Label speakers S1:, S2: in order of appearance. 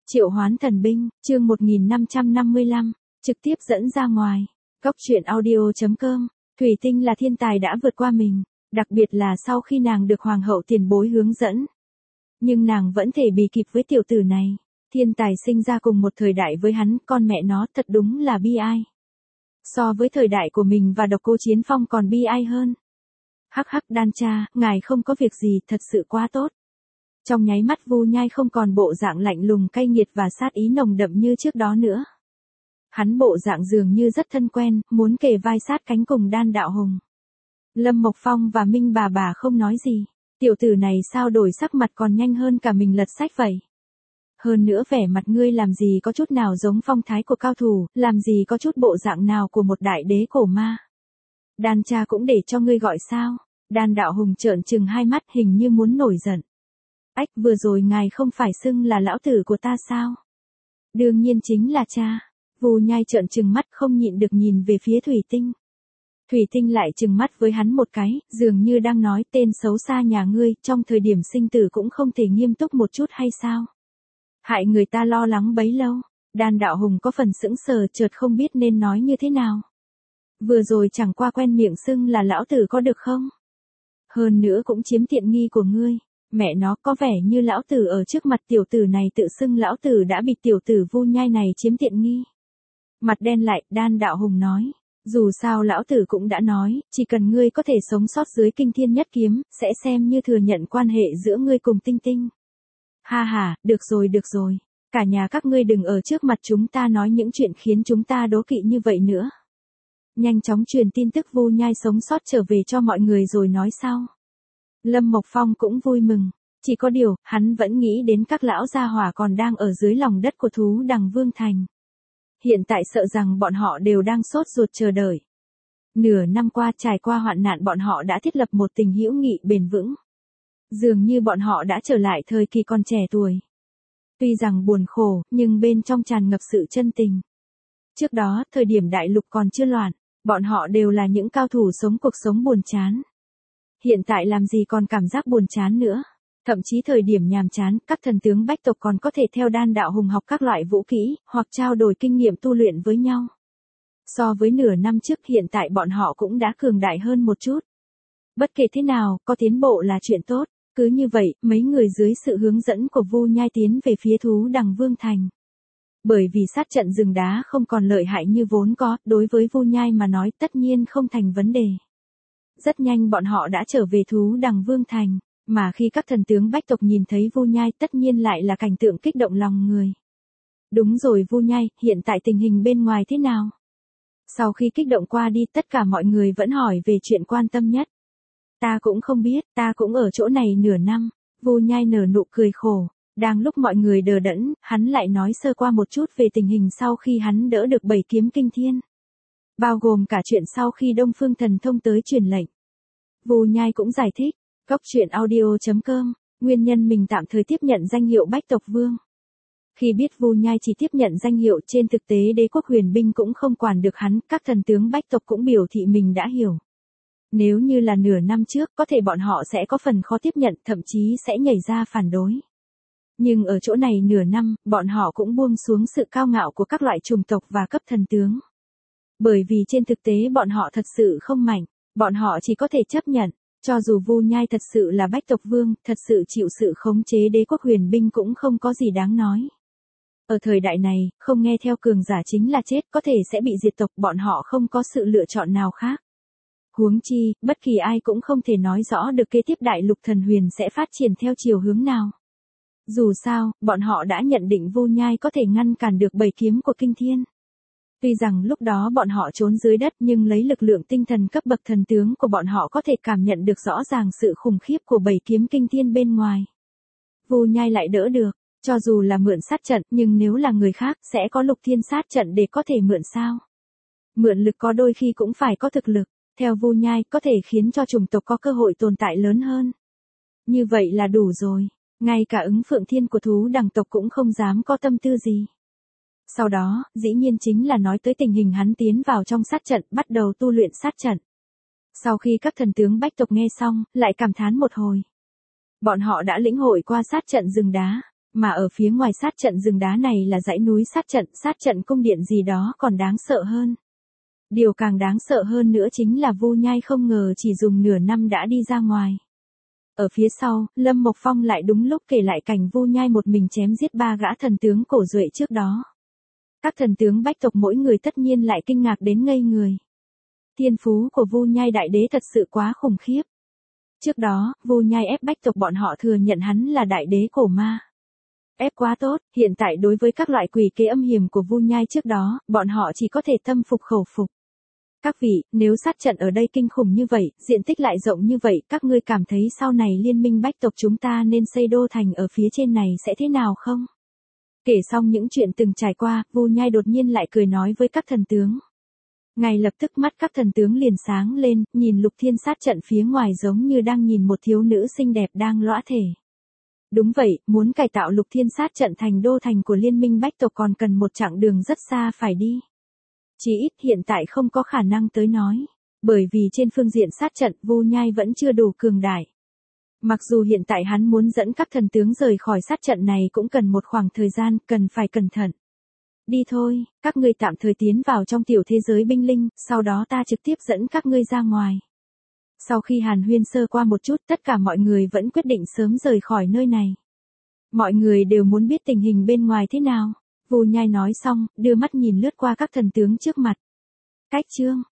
S1: Triệu hoán thần binh, chương 1555, trực tiếp dẫn ra ngoài. Góc truyện audio.com, Thủy Tinh là thiên tài đã vượt qua mình, đặc biệt là sau khi nàng được hoàng hậu tiền bối hướng dẫn. Nhưng nàng vẫn thể bì kịp với tiểu tử này. Thiên tài sinh ra cùng một thời đại với hắn, con mẹ nó thật đúng là bi ai. So với thời đại của mình và Độc Cô Chiến Phong còn bi ai hơn. Hắc hắc Đan cha, ngài không có việc gì, thật sự quá tốt. Trong nháy mắt Vu Nhai không còn bộ dạng lạnh lùng cay nghiệt và sát ý nồng đậm như trước đó nữa. Hắn bộ dạng dường như rất thân quen, muốn kề vai sát cánh cùng Đan Đạo Hùng. Lâm Mộc Phong và Minh bà không nói gì. Tiểu tử này sao đổi sắc mặt còn nhanh hơn cả mình lật sách vậy. Hơn nữa vẻ mặt ngươi làm gì có chút nào giống phong thái của cao thủ, làm gì có chút bộ dạng nào của một đại đế cổ ma. Đan cha cũng để cho ngươi gọi sao? Đan Đạo Hùng trợn trừng hai mắt hình như muốn nổi giận. Ách, vừa rồi ngài không phải xưng là lão tử của ta sao? Đương nhiên chính là cha. Vu Nhai trợn trừng mắt không nhịn được nhìn về phía Thủy Tinh. Thủy Tinh lại trừng mắt với hắn một cái, dường như đang nói tên xấu xa nhà ngươi, trong thời điểm sinh tử cũng không thể nghiêm túc một chút hay sao? Hại người ta lo lắng bấy lâu. Đan Đạo Hùng có phần sững sờ, chợt không biết nên nói như thế nào. Vừa rồi chẳng qua quen miệng xưng là lão tử có được không? Hơn nữa cũng chiếm tiện nghi của ngươi. Mẹ nó, có vẻ như lão tử ở trước mặt tiểu tử này tự xưng lão tử đã bị tiểu tử Vu Nhai này chiếm tiện nghi. Mặt đen lại, Đan Đạo Hùng nói. Dù sao lão tử cũng đã nói, chỉ cần ngươi có thể sống sót dưới kinh thiên nhất kiếm, sẽ xem như thừa nhận quan hệ giữa ngươi cùng Tinh Tinh. Ha ha, được rồi. Cả nhà các ngươi đừng ở trước mặt chúng ta nói những chuyện khiến chúng ta đố kỵ như vậy nữa. Nhanh chóng truyền tin tức Vu Nhai sống sót trở về cho mọi người rồi nói sau. Lâm Mộc Phong cũng vui mừng. Chỉ có điều, hắn vẫn nghĩ đến các lão gia hỏa còn đang ở dưới lòng đất của Thú Đằng Vương Thành. Hiện tại sợ rằng bọn họ đều đang sốt ruột chờ đợi. Nửa năm qua trải qua hoạn nạn bọn họ đã thiết lập một tình hữu nghị bền vững. Dường như bọn họ đã trở lại thời kỳ còn trẻ tuổi. Tuy rằng buồn khổ, nhưng bên trong tràn ngập sự chân tình. Trước đó, thời điểm đại lục còn chưa loạn, bọn họ đều là những cao thủ sống cuộc sống buồn chán. Hiện tại làm gì còn cảm giác buồn chán nữa. Thậm chí thời điểm nhàm chán, các thần tướng bách tộc còn có thể theo Đan Đạo Hùng học các loại vũ kỹ, hoặc trao đổi kinh nghiệm tu luyện với nhau. So với nửa năm trước hiện tại bọn họ cũng đã cường đại hơn một chút. Bất kể thế nào, có tiến bộ là chuyện tốt. Cứ như vậy, mấy người dưới sự hướng dẫn của Vu Nhai tiến về phía Thú Đằng Vương Thành. Bởi vì sát trận rừng đá không còn lợi hại như vốn có, đối với Vu Nhai mà nói tất nhiên không thành vấn đề. Rất nhanh bọn họ đã trở về Thú Đằng Vương Thành, mà khi các thần tướng bách tộc nhìn thấy Vu Nhai tất nhiên lại là cảnh tượng kích động lòng người. Đúng rồi Vu Nhai, hiện tại tình hình bên ngoài thế nào? Sau khi kích động qua đi tất cả mọi người vẫn hỏi về chuyện quan tâm nhất. Ta cũng không biết, ta cũng ở chỗ này nửa năm. Vu Nhai nở nụ cười khổ. Đang lúc mọi người đờ đẫn, hắn lại nói sơ qua một chút về tình hình sau khi hắn đỡ được 7 kiếm kinh thiên. Bao gồm cả chuyện sau khi Đông Phương Thần Thông tới truyền lệnh. Vu Nhai cũng giải thích. Góc truyện audio.com, nguyên nhân mình tạm thời tiếp nhận danh hiệu Bách Tộc Vương. Khi biết Vu Nhai chỉ tiếp nhận danh hiệu, trên thực tế đế quốc huyền binh cũng không quản được hắn, các thần tướng Bách Tộc cũng biểu thị mình đã hiểu. Nếu như là nửa năm trước, có thể bọn họ sẽ có phần khó tiếp nhận, thậm chí sẽ nhảy ra phản đối. Nhưng ở chỗ này nửa năm, bọn họ cũng buông xuống sự cao ngạo của các loại chủng tộc và cấp thần tướng. Bởi vì trên thực tế bọn họ thật sự không mạnh, bọn họ chỉ có thể chấp nhận. Cho dù Vu Nhai thật sự là Bách Tộc Vương, thật sự chịu sự khống chế đế quốc huyền binh cũng không có gì đáng nói. Ở thời đại này, không nghe theo cường giả chính là chết, có thể sẽ bị diệt tộc, bọn họ không có sự lựa chọn nào khác. Huống chi, bất kỳ ai cũng không thể nói rõ được kế tiếp đại lục thần huyền sẽ phát triển theo chiều hướng nào. Dù sao, bọn họ đã nhận định Vu Nhai có thể ngăn cản được 7 kiếm của kinh thiên. Tuy rằng lúc đó bọn họ trốn dưới đất nhưng lấy lực lượng tinh thần cấp bậc thần tướng của bọn họ có thể cảm nhận được rõ ràng sự khủng khiếp của 7 kiếm kinh thiên bên ngoài. Vu Nhai lại đỡ được, cho dù là mượn sát trận nhưng nếu là người khác sẽ có lục thiên sát trận để có thể mượn sao. Mượn lực có đôi khi cũng phải có thực lực, theo Vu Nhai có thể khiến cho chủng tộc có cơ hội tồn tại lớn hơn. Như vậy là đủ rồi, ngay cả ứng Phượng Thiên của Thú Đằng tộc cũng không dám có tâm tư gì. Sau đó, dĩ nhiên chính là nói tới tình hình hắn tiến vào trong sát trận, bắt đầu tu luyện sát trận. Sau khi các thần tướng bách tộc nghe xong, lại cảm thán một hồi. Bọn họ đã lĩnh hội qua sát trận rừng đá, Mà ở phía ngoài sát trận rừng đá này là dãy núi sát trận cung điện gì đó còn đáng sợ hơn. Điều càng đáng sợ hơn nữa chính là Vu Nhai không ngờ chỉ dùng nửa năm đã đi ra ngoài. Ở phía sau, Lâm Mộc Phong lại đúng lúc kể lại cảnh Vu Nhai một mình chém giết 3 gã thần tướng cổ duệ trước đó. Các thần tướng bách tộc mỗi người tất nhiên lại kinh ngạc đến ngây người. Thiên phú của Vu Nhai đại đế thật sự quá khủng khiếp. Trước đó, Vu Nhai ép bách tộc bọn họ thừa nhận hắn là đại đế cổ ma. Ép quá tốt, hiện tại đối với các loại quỷ kế âm hiểm của Vu Nhai trước đó, bọn họ chỉ có thể tâm phục khẩu phục. Các vị, nếu sát trận ở đây kinh khủng như vậy, diện tích lại rộng như vậy, các ngươi cảm thấy sau này liên minh bách tộc chúng ta nên xây đô thành ở phía trên này sẽ thế nào không? Kể xong những chuyện từng trải qua, Vu Nhai đột nhiên lại cười nói với các thần tướng. Ngay lập tức mắt các thần tướng liền sáng lên, nhìn Lục Thiên sát trận phía ngoài giống như đang nhìn một thiếu nữ xinh đẹp đang lõa thể. Đúng vậy, muốn cải tạo Lục Thiên sát trận thành đô thành của liên minh bách tộc còn cần một chặng đường rất xa phải đi. Chỉ ít hiện tại không có khả năng tới nói. Bởi vì trên phương diện sát trận Vu Nhai vẫn chưa đủ cường đại. Mặc dù hiện tại hắn muốn dẫn các thần tướng rời khỏi sát trận này cũng cần một khoảng thời gian, cần phải cẩn thận. Đi thôi, các ngươi tạm thời tiến vào trong tiểu thế giới binh linh, sau đó ta trực tiếp dẫn các ngươi ra ngoài. Sau khi hàn huyên sơ qua một chút, tất cả mọi người vẫn quyết định sớm rời khỏi nơi này. Mọi người đều muốn biết tình hình bên ngoài thế nào. Vu Nhai nói xong, đưa mắt nhìn lướt qua các thần tướng trước mặt. Cách chương